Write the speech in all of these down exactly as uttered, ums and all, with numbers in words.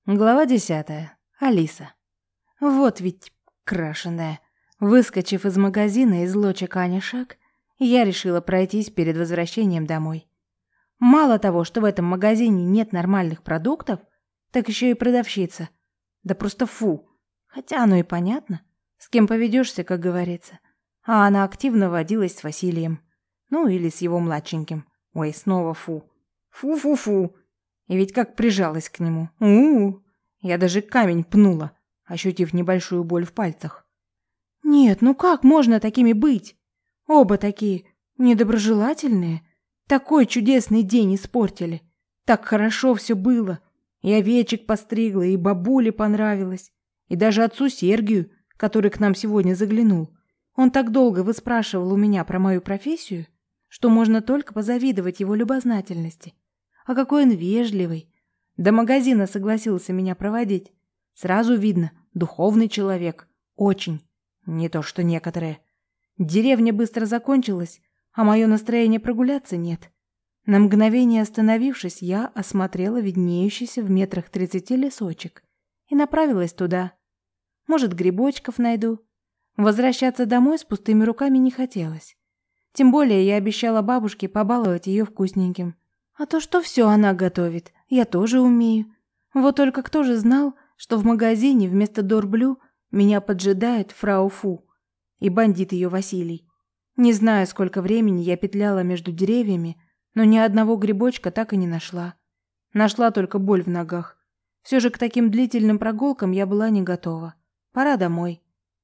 Глава десятая. Алиса. Вот ведь крашеная. Выскочив из магазина из лоча Аня шаг, я решила пройтись перед возвращением домой. Мало того, что в этом магазине нет нормальных продуктов, так еще и продавщица. Да просто фу. Хотя оно и понятно. С кем поведешься, как говорится. А она активно водилась с Василием. Ну, или с его младшеньким. Ой, снова фу. Фу-фу-фу. И ведь как прижалась к нему. У-у-у. Я даже камень пнула, ощутив небольшую боль в пальцах. Нет, ну как можно такими быть? Оба такие недоброжелательные. Такой чудесный день испортили. Так хорошо все было. И овечек постригла, и бабуле понравилось. И даже отцу Сергию, который к нам сегодня заглянул. Он так долго выспрашивал у меня про мою профессию, что можно только позавидовать его любознательности. А какой он вежливый. До магазина согласился меня проводить. Сразу видно, духовный человек. Очень. Не то что некоторые. Деревня быстро закончилась, а мое настроение прогуляться нет. На мгновение остановившись, я осмотрела виднеющийся в метрах тридцати лесочек и направилась туда. Может, грибочков найду. Возвращаться домой с пустыми руками не хотелось. Тем более я обещала бабушке побаловать ее вкусненьким. А то, что все она готовит, я тоже умею. Вот только кто же знал, что в магазине вместо Дорблю меня поджидает фрау Фу и бандит ее Василий. Не знаю, сколько времени я петляла между деревьями, но ни одного грибочка так и не нашла. Нашла только боль в ногах. Все же к таким длительным прогулкам я была не готова. Пора домой.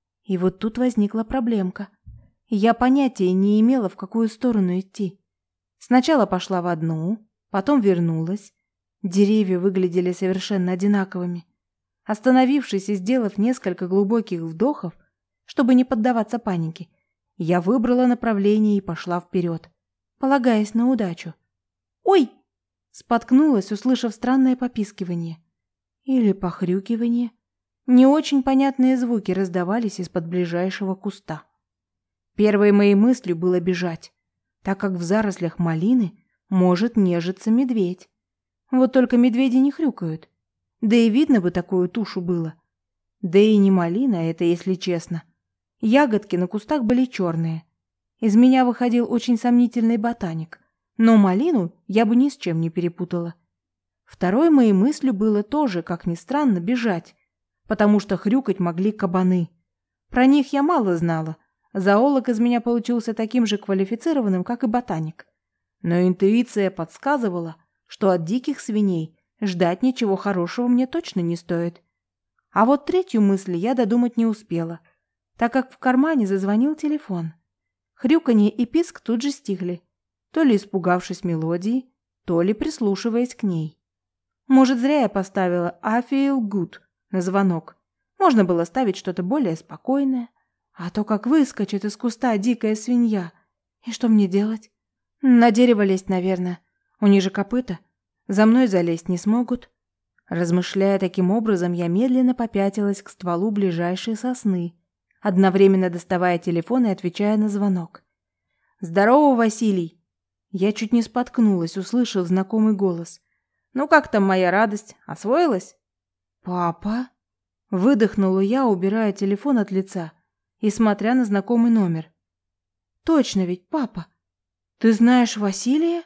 И вот тут возникла проблемка. Я понятия не имела, в какую сторону идти. Сначала пошла в одну, потом вернулась. Деревья выглядели совершенно одинаковыми. Остановившись и сделав несколько глубоких вдохов, чтобы не поддаваться панике, я выбрала направление и пошла вперед, полагаясь на удачу. «Ой!» — споткнулась, услышав странное попискивание. Или похрюкивание. Не очень понятные звуки раздавались из-под ближайшего куста. Первой моей мыслью было бежать, так как в зарослях малины может нежиться медведь. Вот только медведи не хрюкают. Да и видно бы такую тушу было. Да и не малина это, если честно. Ягодки на кустах были черные. Из меня выходил очень сомнительный ботаник. Но малину я бы ни с чем не перепутала. Второй моей мыслью было тоже, как ни странно, бежать, потому что хрюкать могли кабаны. Про них я мало знала. Зоолог из меня получился таким же квалифицированным, как и ботаник. Но интуиция подсказывала, что от диких свиней ждать ничего хорошего мне точно не стоит. А вот третью мысль я додумать не успела, так как в кармане зазвонил телефон. Хрюканье и писк тут же стихли, то ли испугавшись мелодии, то ли прислушиваясь к ней. Может, зря я поставила «I feel good» на звонок. Можно было ставить что-то более спокойное. А то как выскочит из куста дикая свинья. И что мне делать? На дерево лезть, наверное. У них же копыта. За мной залезть не смогут. Размышляя таким образом, я медленно попятилась к стволу ближайшей сосны, одновременно доставая телефон и отвечая на звонок. «Здорово, Василий!» Я чуть не споткнулась, услышав знакомый голос. «Ну как там моя радость? Освоилась?» «Папа?» Выдохнула я, убирая телефон от лица и смотря на знакомый номер. «Точно ведь, папа! Ты знаешь Василия?»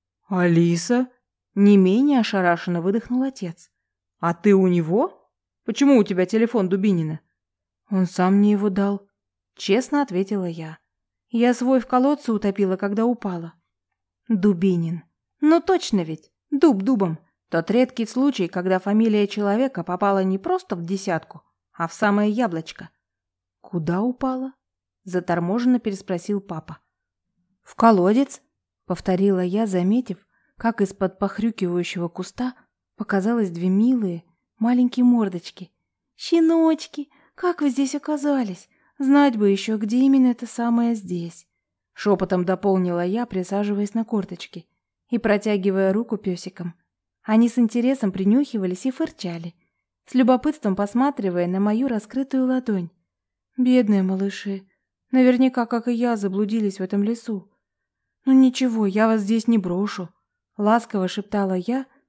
«Алиса?» Не менее ошарашенно выдохнул отец. «А ты у него? Почему у тебя телефон Дубинина?» «Он сам мне его дал», — честно ответила я. «Я свой в колодце утопила, когда упала». «Дубинин. Ну точно ведь, дуб дубом. Тот редкий случай, когда фамилия человека попала не просто в десятку, а в самое яблочко». «Куда упала?» — заторможенно переспросил папа. «В колодец», — повторила я, заметив, как из-под похрюкивающего куста показалось две милые маленькие мордочки. «Щеночки, как вы здесь оказались? Знать бы еще, где именно это самое здесь». Шепотом дополнила я, присаживаясь на корточки и протягивая руку песикам. Они с интересом принюхивались и фырчали, с любопытством посматривая на мою раскрытую ладонь. Бедные малыши, наверняка, как и я, заблудились в этом лесу. «Ну ничего, я вас здесь не брошу», — ласково шептала я,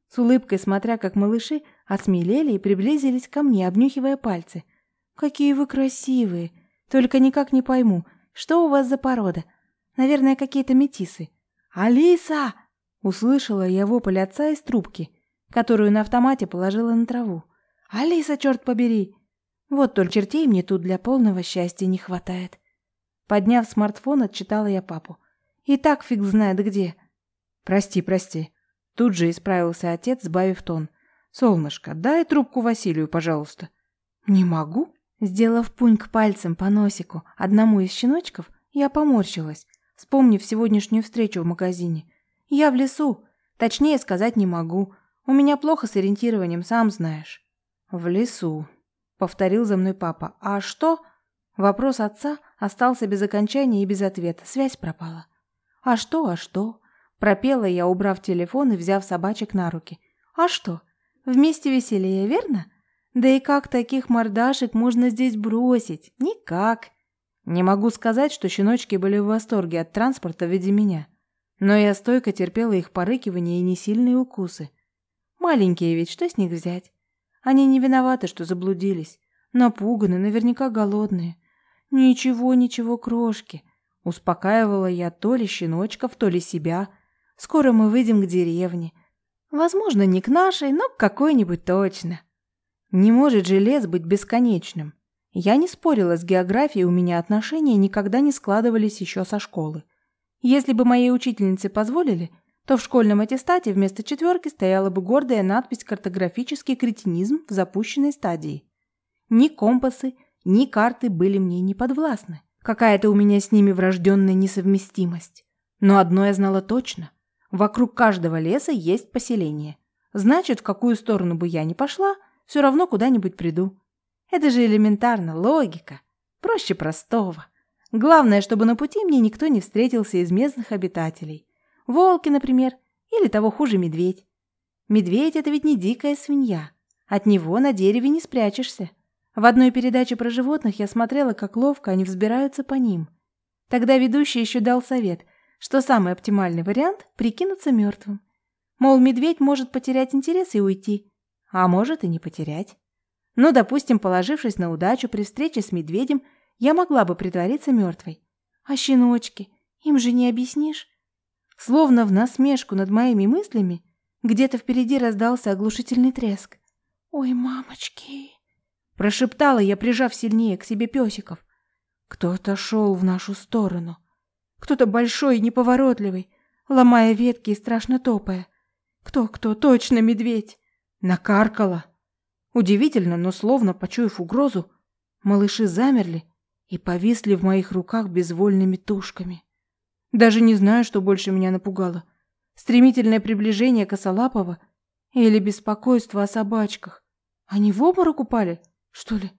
с улыбкой смотря, как малыши осмелели и приблизились ко мне, обнюхивая пальцы. «Какие вы красивые! Только никак не пойму, что у вас за порода? Наверное, какие-то метисы». «Алиса!» — услышала я вопль отца из трубки, которую на автомате положила на траву. «Алиса, черт побери!» Вот только чертей мне тут для полного счастья не хватает. Подняв смартфон, отчитала я папу. И так фиг знает где. «Прости, прости». Тут же исправился отец, сбавив тон. «Солнышко, дай трубку Василию, пожалуйста». «Не могу». Сделав пуньк пальцем по носику одному из щеночков, я поморщилась, вспомнив сегодняшнюю встречу в магазине. «Я в лесу. Точнее сказать не могу. У меня плохо с ориентированием, сам знаешь». «В лесу», — повторил за мной папа. «А что?» Вопрос отца остался без окончания и без ответа. Связь пропала. «А что, а что?» Пропела я, убрав телефон и взяв собачек на руки. «А что? Вместе веселее, верно? Да и как таких мордашек можно здесь бросить? Никак». Не могу сказать, что щеночки были в восторге от транспорта в виде меня. Но я стойко терпела их порыкивания и несильные укусы. Маленькие ведь, что с них взять? Они не виноваты, что заблудились. Напуганы, наверняка голодные. «Ничего, ничего, крошки», — успокаивала я то ли щеночков, то ли себя. «Скоро мы выйдем к деревне. Возможно, не к нашей, но к какой-нибудь точно». Не может же лес быть бесконечным. Я не спорила с географией, у меня отношения никогда не складывались еще со школы. Если бы моей учительнице позволили, то в школьном аттестате вместо четверки стояла бы гордая надпись «Картографический кретинизм в запущенной стадии». Ни компасы, ни карты были мне не подвластны. Какая-то у меня с ними врожденная несовместимость. Но одно я знала точно. Вокруг каждого леса есть поселение. Значит, в какую сторону бы я ни пошла, все равно куда-нибудь приду. Это же элементарно, логика. Проще простого. Главное, чтобы на пути мне никто не встретился из местных обитателей. Волки, например, или того хуже медведь. Медведь – это ведь не дикая свинья. От него на дереве не спрячешься. В одной передаче про животных я смотрела, как ловко они взбираются по ним. Тогда ведущий еще дал совет, что самый оптимальный вариант – прикинуться мертвым. Мол, медведь может потерять интерес и уйти, а может и не потерять. Ну, допустим, положившись на удачу при встрече с медведем, я могла бы притвориться мертвой. А щеночки, им же не объяснишь. Словно в насмешку над моими мыслями, где-то впереди раздался оглушительный треск. «Ой, мамочки!» Прошептала я, прижав сильнее к себе песиков. Кто-то шел в нашу сторону. Кто-то большой и неповоротливый, ломая ветки и страшно топая. Кто-кто, точно медведь. Накаркала. Удивительно, но словно почуяв угрозу, малыши замерли и повисли в моих руках безвольными тушками. Даже не знаю, что больше меня напугало. Стремительное приближение косолапого или беспокойство о собачках. Они в обморок упали? Что ли?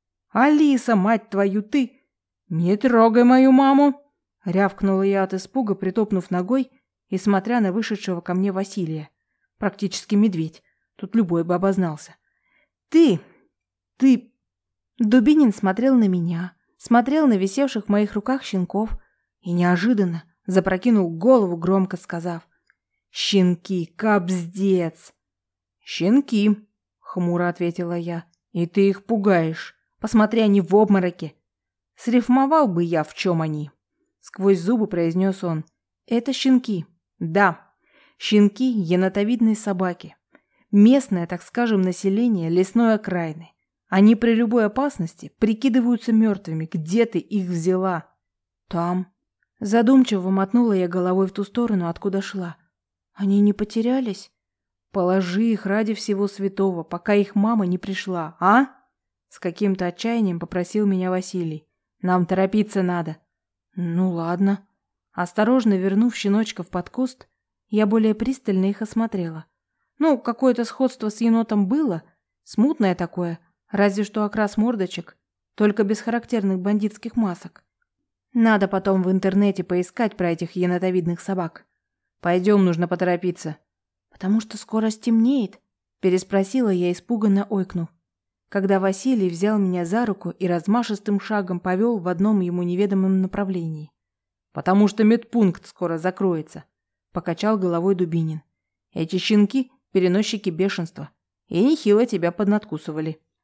«Алиса, мать твою, ты! Не трогай мою маму!» Рявкнула я от испуга, притопнув ногой и смотря на вышедшего ко мне Василия. Практически медведь. Тут любой бы обознался. «Ты! Ты!» Дубинин смотрел на меня, смотрел на висевших в моих руках щенков и неожиданно запрокинул голову, громко сказав: «Щенки, кабздец!» «Щенки!» — хмуро ответила я. «И ты их пугаешь. Посмотри, они в обмороке». «Срифмовал бы я, в чем они», — сквозь зубы произнес он. «Это щенки. Да, щенки енотовидной собаки. Местное, так скажем, население лесной окраины. Они при любой опасности прикидываются мертвыми. Где ты их взяла?» «Там». Задумчиво мотнула я головой в ту сторону, откуда шла. «Они не потерялись?» «Положи их ради всего святого, пока их мама не пришла, а?» С каким-то отчаянием попросил меня Василий. «Нам торопиться надо». «Ну ладно». Осторожно вернув щеночков под куст, я более пристально их осмотрела. Ну, какое-то сходство с енотом было, смутное такое, разве что окрас мордочек, только без характерных бандитских масок. Надо потом в интернете поискать про этих енотовидных собак. Пойдем, нужно поторопиться. «Потому что скоро стемнеет?» – переспросила я, испуганно ойкнув, когда Василий взял меня за руку и размашистым шагом повел в одном ему неведомом направлении. «Потому что медпункт скоро закроется», – покачал головой Дубинин. «Эти щенки переносчики бешенства. И нехило тебя поднадкусывали.